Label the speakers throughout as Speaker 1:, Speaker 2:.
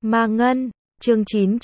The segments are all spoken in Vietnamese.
Speaker 1: Ma Ngân, chương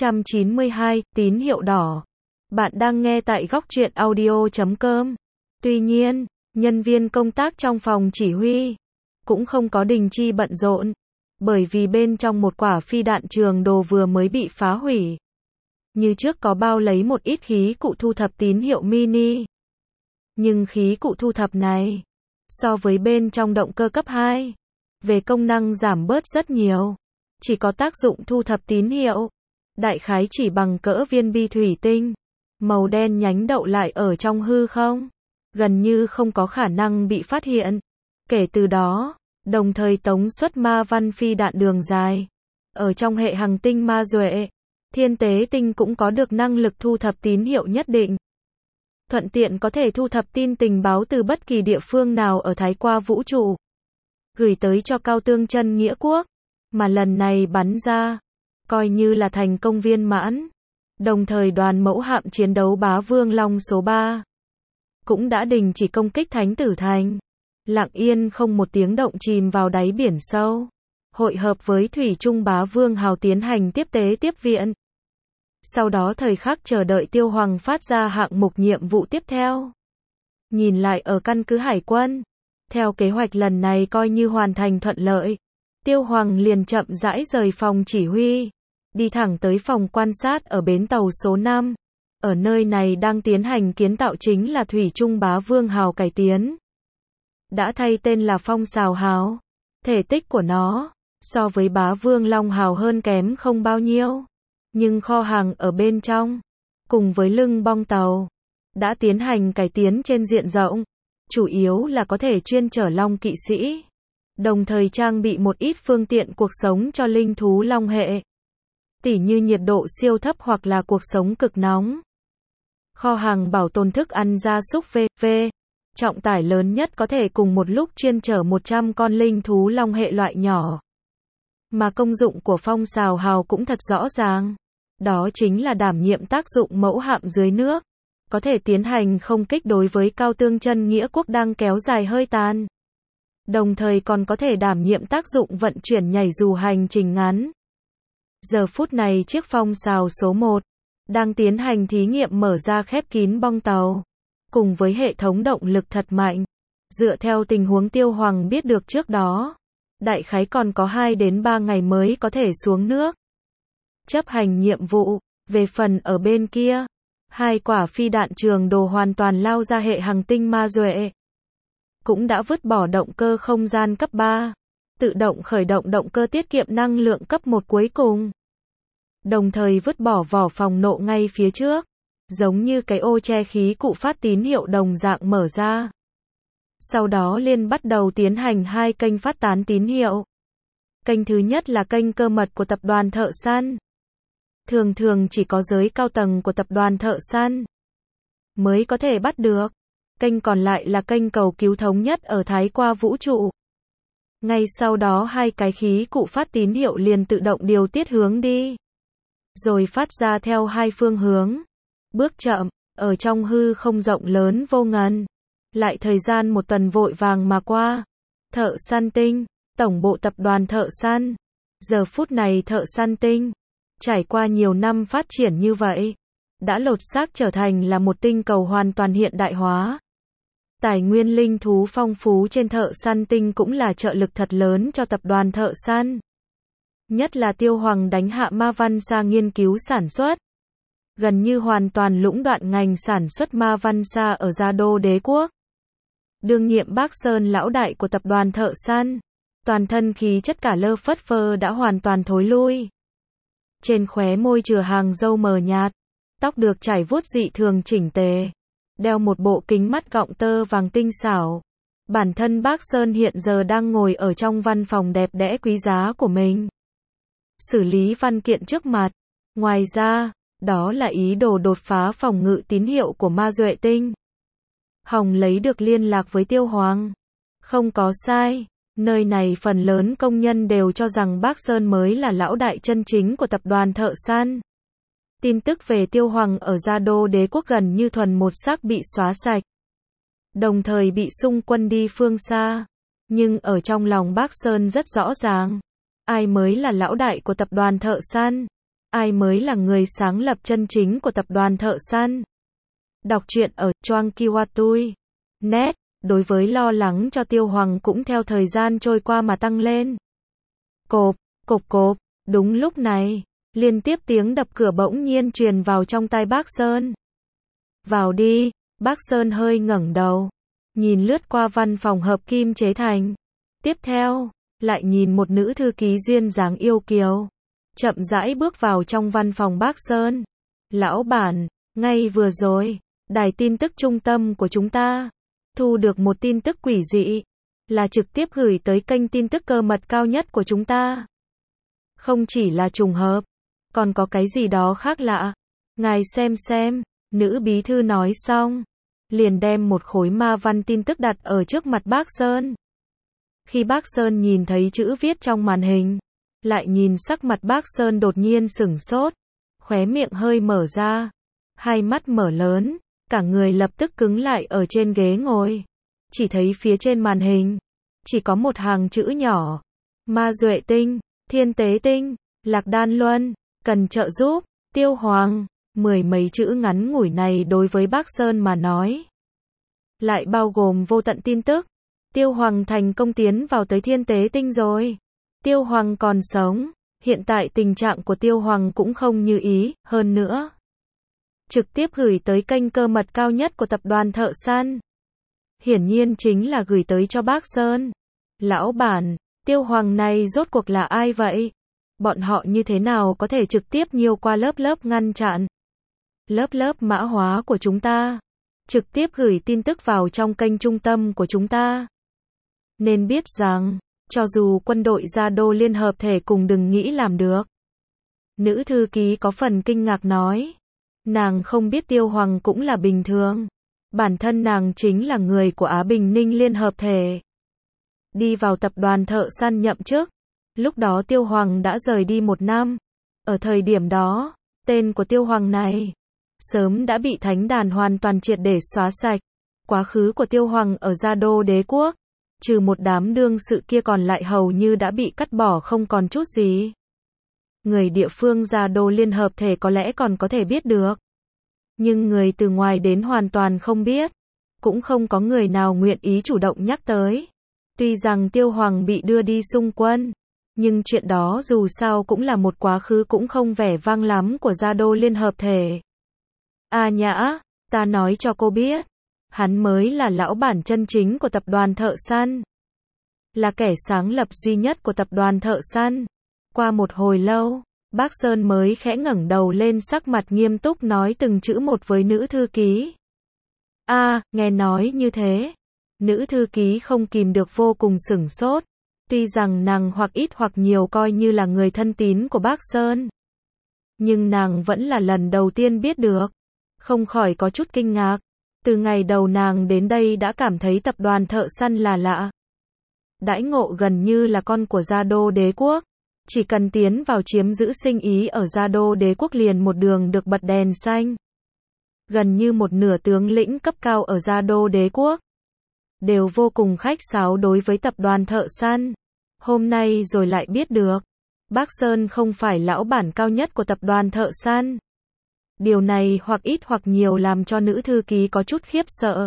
Speaker 1: 992, tín hiệu đỏ. Bạn đang nghe tại góc truyện audio.com. Tuy nhiên, nhân viên công tác trong phòng chỉ huy cũng không có đình chỉ bận rộn, bởi vì bên trong một quả phi đạn trường đồ vừa mới bị phá hủy. Như trước có bao lấy một ít khí cụ thu thập tín hiệu mini. Nhưng khí cụ thu thập này, so với bên trong động cơ cấp 2, về công năng giảm bớt rất nhiều. Chỉ có tác dụng thu thập tín hiệu, đại khái chỉ bằng cỡ viên bi thủy tinh, màu đen nhánh đậu lại ở trong hư không, gần như không có khả năng bị phát hiện. Kể từ đó, đồng thời tống xuất ma văn phi đạn đường dài, ở trong hệ hành tinh ma duệ, thiên tế tinh cũng có được năng lực thu thập tín hiệu nhất định. Thuận tiện có thể thu thập tin tình báo từ bất kỳ địa phương nào ở thái qua vũ trụ, gửi tới cho Cao Tương Chân Nghĩa Quốc, mà lần này bắn ra, coi như là thành công viên mãn. Đồng thời đoàn mẫu hạm chiến đấu Bá Vương Long số 3 cũng đã đình chỉ công kích Thánh Tử Thành, lặng yên không một tiếng động chìm vào đáy biển sâu, hội hợp với thủy trung Bá Vương Hào tiến hành tiếp tế tiếp viện. Sau đó thời khắc chờ đợi Tiêu Hoàng phát ra hạng mục nhiệm vụ tiếp theo. Nhìn lại ở căn cứ hải quân, theo kế hoạch lần này coi như hoàn thành thuận lợi. Tiêu Hoàng liền chậm rãi rời phòng chỉ huy, đi thẳng tới phòng quan sát ở bến tàu số 5. Ở nơi này đang tiến hành kiến tạo chính là thủy trung Bá Vương Hào cải tiến. Đã thay tên là Phong Sào Hào. Thể tích của nó, so với Bá Vương Long Hào hơn kém không bao nhiêu. Nhưng kho hàng ở bên trong, cùng với lưng bong tàu, đã tiến hành cải tiến trên diện rộng. Chủ yếu là có thể chuyên chở long kỵ sĩ, đồng thời trang bị một ít phương tiện cuộc sống cho linh thú long hệ, tỉ như nhiệt độ siêu thấp hoặc là cuộc sống cực nóng. Kho hàng bảo tồn thức ăn gia súc v.v. Trọng tải lớn nhất có thể cùng một lúc chuyên chở 100 con linh thú long hệ loại nhỏ. Mà công dụng của Phong Sào Hào cũng thật rõ ràng. Đó chính là đảm nhiệm tác dụng mẫu hạm dưới nước, có thể tiến hành không kích đối với Cao Tương Chân Nghĩa Quốc đang kéo dài hơi tàn. Đồng thời còn có thể đảm nhiệm tác dụng vận chuyển nhảy dù hành trình ngắn. Giờ phút này chiếc Phong Sào số 1 đang tiến hành thí nghiệm mở ra khép kín bong tàu, cùng với hệ thống động lực thật mạnh. Dựa theo tình huống Tiêu Hoàng biết được trước đó, đại khái còn có 2 đến 3 ngày mới có thể xuống nước chấp hành nhiệm vụ. Về phần ở bên kia, 2 quả phi đạn trường đồ hoàn toàn lao ra hệ hành tinh ma duệ, cũng đã vứt bỏ động cơ không gian cấp 3, tự động khởi động động cơ tiết kiệm năng lượng cấp 1 cuối cùng. Đồng thời vứt bỏ vỏ phòng nộ ngay phía trước, giống như cái ô che khí cụ phát tín hiệu đồng dạng mở ra. Sau đó liền bắt đầu tiến hành 2 kênh phát tán tín hiệu. Kênh thứ nhất là kênh cơ mật của tập đoàn thợ săn. Thường thường chỉ có giới cao tầng của tập đoàn thợ săn mới có thể bắt được. Kênh còn lại là kênh cầu cứu thống nhất ở thái qua vũ trụ. Ngay sau đó 2 cái khí cụ phát tín hiệu liền tự động điều tiết hướng đi, rồi phát ra theo 2 phương hướng. Bước chậm, ở trong hư không rộng lớn vô ngần. Lại thời gian 1 tuần vội vàng mà qua. Thợ săn tinh, tổng bộ tập đoàn thợ săn. Giờ phút này thợ săn tinh, trải qua nhiều năm phát triển như vậy, đã lột xác trở thành là một tinh cầu hoàn toàn hiện đại hóa. Tài nguyên linh thú phong phú trên thợ săn tinh cũng là trợ lực thật lớn cho tập đoàn thợ săn. Nhất là Tiêu Hoàng đánh hạ ma văn sa nghiên cứu sản xuất, gần như hoàn toàn lũng đoạn ngành sản xuất ma văn sa ở Gia Đô Đế Quốc. Đương nhiệm Bác Sơn lão đại của tập đoàn thợ săn, toàn thân khí chất cả lơ phất phơ đã hoàn toàn thối lui. Trên khóe môi chừa hàng râu mờ nhạt, tóc được chải vuốt dị thường chỉnh tề, đeo một bộ kính mắt gọng tơ vàng tinh xảo. Bản thân Bác Sơn hiện giờ đang ngồi ở trong văn phòng đẹp đẽ quý giá của mình, xử lý văn kiện trước mặt. Ngoài ra, đó là ý đồ đột phá phòng ngự tín hiệu của ma duệ tinh. Hồng lấy được liên lạc với Tiêu Hoàng. Không có sai, nơi này phần lớn công nhân đều cho rằng Bác Sơn mới là lão đại chân chính của tập đoàn thợ săn. Tin tức về Tiêu Hoàng ở Gia Đô Đế Quốc gần như thuần một sắc bị xóa sạch, đồng thời bị xung quân đi phương xa. Nhưng ở trong lòng Bác Sơn rất rõ ràng, Ai mới là lão đại của tập đoàn thợ săn? Ai mới là người sáng lập chân chính của tập đoàn thợ săn? Đọc truyện ở Choang Kiwatui. Net, đối với lo lắng cho Tiêu Hoàng cũng theo thời gian trôi qua mà tăng lên. Cộp, cộp cộp, đúng lúc này, liên tiếp tiếng đập cửa bỗng nhiên truyền vào trong tai bác Sơn. Vào đi, bác Sơn hơi ngẩng đầu, nhìn lướt qua văn phòng hợp kim chế thành. Tiếp theo, lại nhìn một nữ thư ký duyên dáng yêu kiều, chậm rãi bước vào trong văn phòng bác Sơn. Lão bản, ngay vừa rồi, đài tin tức trung tâm của chúng ta thu được một tin tức quỷ dị, là trực tiếp gửi tới kênh tin tức cơ mật cao nhất của chúng ta. Không chỉ là trùng hợp, còn có cái gì đó khác lạ. Ngài xem, nữ bí thư nói xong, liền đem một khối ma văn tin tức đặt ở trước mặt bác Sơn. Khi bác Sơn nhìn thấy chữ viết trong màn hình, lại nhìn sắc mặt bác Sơn đột nhiên sửng sốt, khóe miệng hơi mở ra, hai mắt mở lớn, cả người lập tức cứng lại ở trên ghế ngồi. Chỉ thấy phía trên màn hình, chỉ có một hàng chữ nhỏ: Ma Duệ Tinh, Thiên Tế Tinh, Lạc Đan Luân, cần trợ giúp, Tiêu Hoàng. Mười mấy chữ ngắn ngủi này đối với bác Sơn mà nói, lại bao gồm vô tận tin tức. Tiêu Hoàng thành công tiến vào tới Thiên Tế Tinh rồi. Tiêu Hoàng còn sống. Hiện tại tình trạng của Tiêu Hoàng cũng không như ý, hơn nữa trực tiếp gửi tới kênh cơ mật cao nhất của tập đoàn thợ săn. Hiển nhiên chính là gửi tới cho bác Sơn. Lão bản, Tiêu Hoàng này rốt cuộc là ai vậy? Bọn họ như thế nào có thể trực tiếp nhiêu qua lớp ngăn chặn, lớp mã hóa của chúng ta, trực tiếp gửi tin tức vào trong kênh trung tâm của chúng ta? Nên biết rằng, cho dù quân đội Gia Đô liên hợp thể cùng đừng nghĩ làm được. Nữ thư ký có phần kinh ngạc nói. Nàng không biết Tiêu Hoàng cũng là bình thường. Bản thân nàng chính là người của Á Bình Ninh liên hợp thể. Đi vào tập đoàn thợ săn nhậm chức. Lúc đó Tiêu Hoàng đã rời đi 1 năm. Ở thời điểm đó, tên của Tiêu Hoàng này sớm đã bị thánh đàn hoàn toàn triệt để xóa sạch. Quá khứ của Tiêu Hoàng ở Gia Đô đế quốc, trừ một đám đương sự kia còn lại hầu như đã bị cắt bỏ không còn chút gì. Người địa phương Gia Đô liên hợp thể có lẽ còn có thể biết được, nhưng người từ ngoài đến hoàn toàn không biết. Cũng không có người nào nguyện ý chủ động nhắc tới. Tuy rằng Tiêu Hoàng bị đưa đi xung quân, nhưng chuyện đó dù sao cũng là một quá khứ cũng không vẻ vang lắm của Gia Đô liên hợp thể. A Nhã, ta nói cho cô biết, hắn mới là lão bản chân chính của tập đoàn thợ săn, là kẻ sáng lập duy nhất của tập đoàn thợ săn. Qua một hồi lâu, bác Sơn mới khẽ ngẩng đầu lên, sắc mặt nghiêm túc nói từng chữ một với nữ thư ký. Nghe nói như thế, nữ thư ký không kìm được vô cùng sửng sốt. Tuy rằng nàng hoặc ít hoặc nhiều coi như là người thân tín của bác Sơn, nhưng nàng vẫn là lần đầu tiên biết được, không khỏi có chút kinh ngạc. Từ ngày đầu nàng đến đây đã cảm thấy tập đoàn thợ săn là lạ. Đãi ngộ gần như là con của Gia Đô đế quốc. Chỉ cần tiến vào chiếm giữ sinh ý ở Gia Đô đế quốc liền một đường được bật đèn xanh. Gần như một nửa tướng lĩnh cấp cao ở Gia Đô đế quốc đều vô cùng khách sáo đối với tập đoàn thợ săn. Hôm nay rồi lại biết được, bác Sơn không phải lão bản cao nhất của tập đoàn thợ săn. Điều này hoặc ít hoặc nhiều làm cho nữ thư ký có chút khiếp sợ.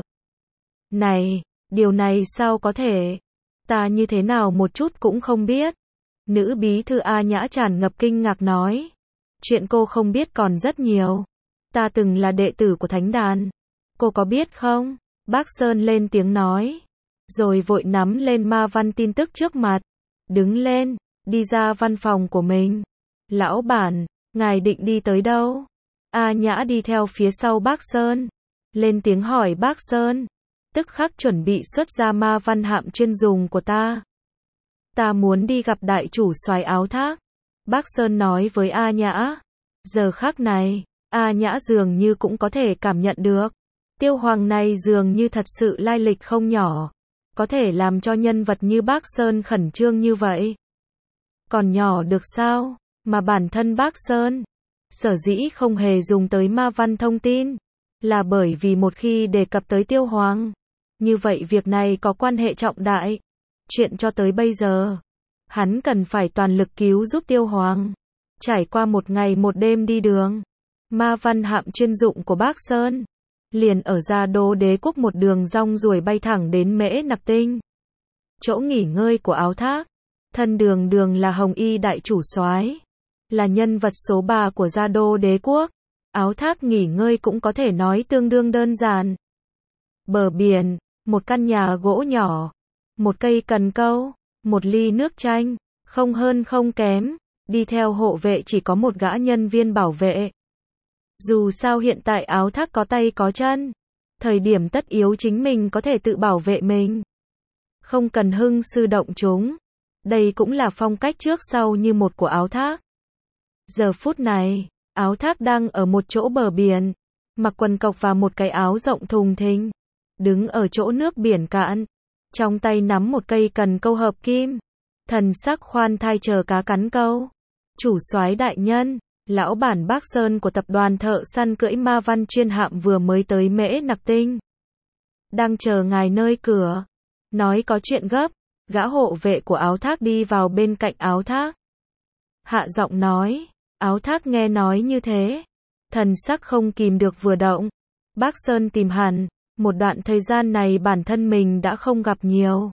Speaker 1: Này, điều này sao có thể? Ta như thế nào một chút cũng không biết. Nữ bí thư A Nhã tràn ngập kinh ngạc nói. Chuyện cô không biết còn rất nhiều. Ta từng là đệ tử của thánh đàn. Cô có biết không? Bác Sơn lên tiếng nói. Rồi vội nắm lên ma văn tin tức trước mặt. Đứng lên, đi ra văn phòng của mình. Lão bản, ngài định đi tới đâu? A Nhã đi theo phía sau bác Sơn. Lên tiếng hỏi bác Sơn. Tức khắc chuẩn bị xuất ra ma văn hạm chuyên dùng của ta. Ta muốn đi gặp đại chủ soái áo thác. Bác Sơn nói với A Nhã. Giờ khắc này, A Nhã dường như cũng có thể cảm nhận được. Tiêu Hoàng này dường như thật sự lai lịch không nhỏ. Có thể làm cho nhân vật như bác Sơn khẩn trương như vậy. Còn nhỏ được sao? Mà bản thân bác Sơn sở dĩ không hề dùng tới ma văn thông tin, là bởi vì một khi đề cập tới Tiêu Hoàng, như vậy việc này có quan hệ trọng đại. Chuyện cho tới bây giờ, Hắn cần phải toàn lực cứu giúp Tiêu Hoàng. Trải qua một ngày một đêm đi đường, ma văn hạm chuyên dụng của Bác Sơn liền ở Gia Đô Đế quốc một đường rong ruổi bay thẳng đến Mễ Nặc Tinh. Chỗ nghỉ ngơi của Áo Thác. Thân Đường Đường là Hồng Y đại chủ soái, là nhân vật số 3 của Gia Đô Đế quốc. Áo Thác nghỉ ngơi cũng có thể nói tương đương đơn giản. Bờ biển, một căn nhà gỗ nhỏ, một cây cần câu, một ly nước chanh, không hơn không kém. Đi theo hộ vệ chỉ có một gã nhân viên bảo vệ. Dù sao hiện tại Áo Thác có tay có chân, thời điểm tất yếu chính mình có thể tự bảo vệ mình, không cần hưng sư động chúng. Đây cũng là phong cách trước sau như một của Áo Thác. Giờ phút này, Áo Thác đang ở một chỗ bờ biển, mặc quần cộc và một cái áo rộng thùng thình, đứng ở chỗ nước biển cạn, trong tay nắm một cây cần câu hợp kim, thần sắc khoan thai chờ cá cắn câu. Chủ soái đại nhân, lão bản Bác Sơn của tập đoàn thợ săn cưỡi ma văn chuyên hạm vừa mới tới Mễ Nặc Tinh, đang chờ ngài nơi cửa, nói có chuyện gấp. Gã hộ vệ của Áo Thác đi vào bên cạnh Áo Thác, hạ giọng nói. Áo Thác nghe nói như thế, thần sắc không kìm được vừa động. Bác Sơn tìm hẳn, một đoạn thời gian này bản thân mình đã không gặp nhiều.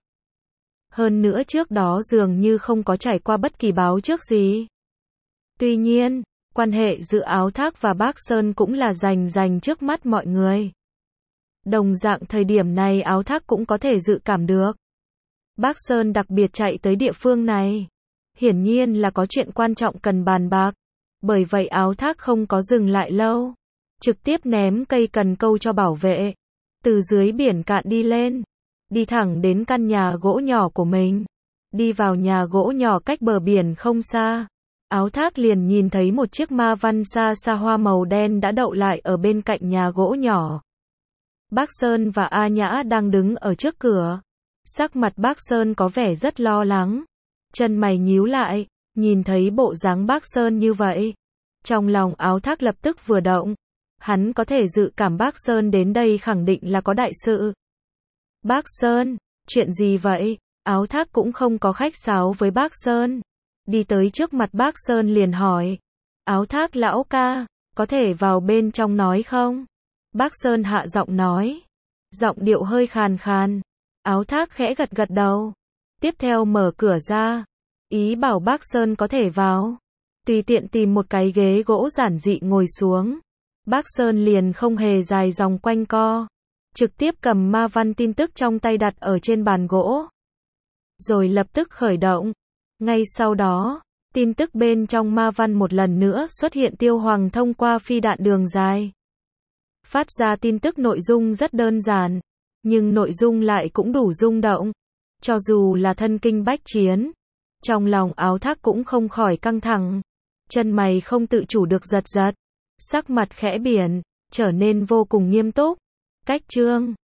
Speaker 1: Hơn nữa trước đó dường như không có trải qua bất kỳ báo trước gì. Tuy nhiên, quan hệ giữa Áo Thác và Bác Sơn cũng là rành trước mắt mọi người. Đồng dạng thời điểm này Áo Thác cũng có thể dự cảm được. Bác Sơn đặc biệt chạy tới địa phương này, hiển nhiên là có chuyện quan trọng cần bàn bạc. Bởi vậy Áo Thác không có dừng lại lâu, trực tiếp ném cây cần câu cho bảo vệ, từ dưới biển cạn đi lên, đi thẳng đến căn nhà gỗ nhỏ của mình. Đi vào nhà gỗ nhỏ cách bờ biển không xa, Áo Thác liền nhìn thấy một chiếc ma văn xa xa hoa màu đen đã đậu lại ở bên cạnh nhà gỗ nhỏ. Bác Sơn và A Nhã đang đứng ở trước cửa. Sắc mặt Bác Sơn có vẻ rất lo lắng, chân mày nhíu lại, nhìn thấy bộ dáng Bác Sơn như vậy, trong lòng Áo Thác lập tức vừa động. Hắn có thể dự cảm Bác Sơn đến đây khẳng định là có đại sự. Bác Sơn, chuyện gì vậy? Áo Thác cũng không có khách sáo với Bác Sơn, đi tới trước mặt Bác Sơn liền hỏi. Áo Thác lão ca, có thể vào bên trong nói không? Bác Sơn hạ giọng nói, giọng điệu hơi khàn khàn. Áo Thác khẽ gật gật đầu, tiếp theo mở cửa ra, ý bảo Bác Sơn có thể vào. Tùy tiện tìm một cái ghế gỗ giản dị ngồi xuống. Bác Sơn liền không hề dài dòng quanh co, trực tiếp cầm ma văn tin tức trong tay đặt ở trên bàn gỗ, rồi lập tức khởi động. Ngay sau đó, tin tức bên trong ma văn một lần nữa xuất hiện. Tiêu Hoàng thông qua phi đạn đường dài phát ra tin tức, nội dung rất đơn giản, nhưng nội dung lại cũng đủ rung động. Cho dù là thân kinh bách chiến, trong lòng Áo Thác cũng không khỏi căng thẳng, chân mày không tự chủ được giật giật, sắc mặt khẽ biển, trở nên vô cùng nghiêm túc. Cách chương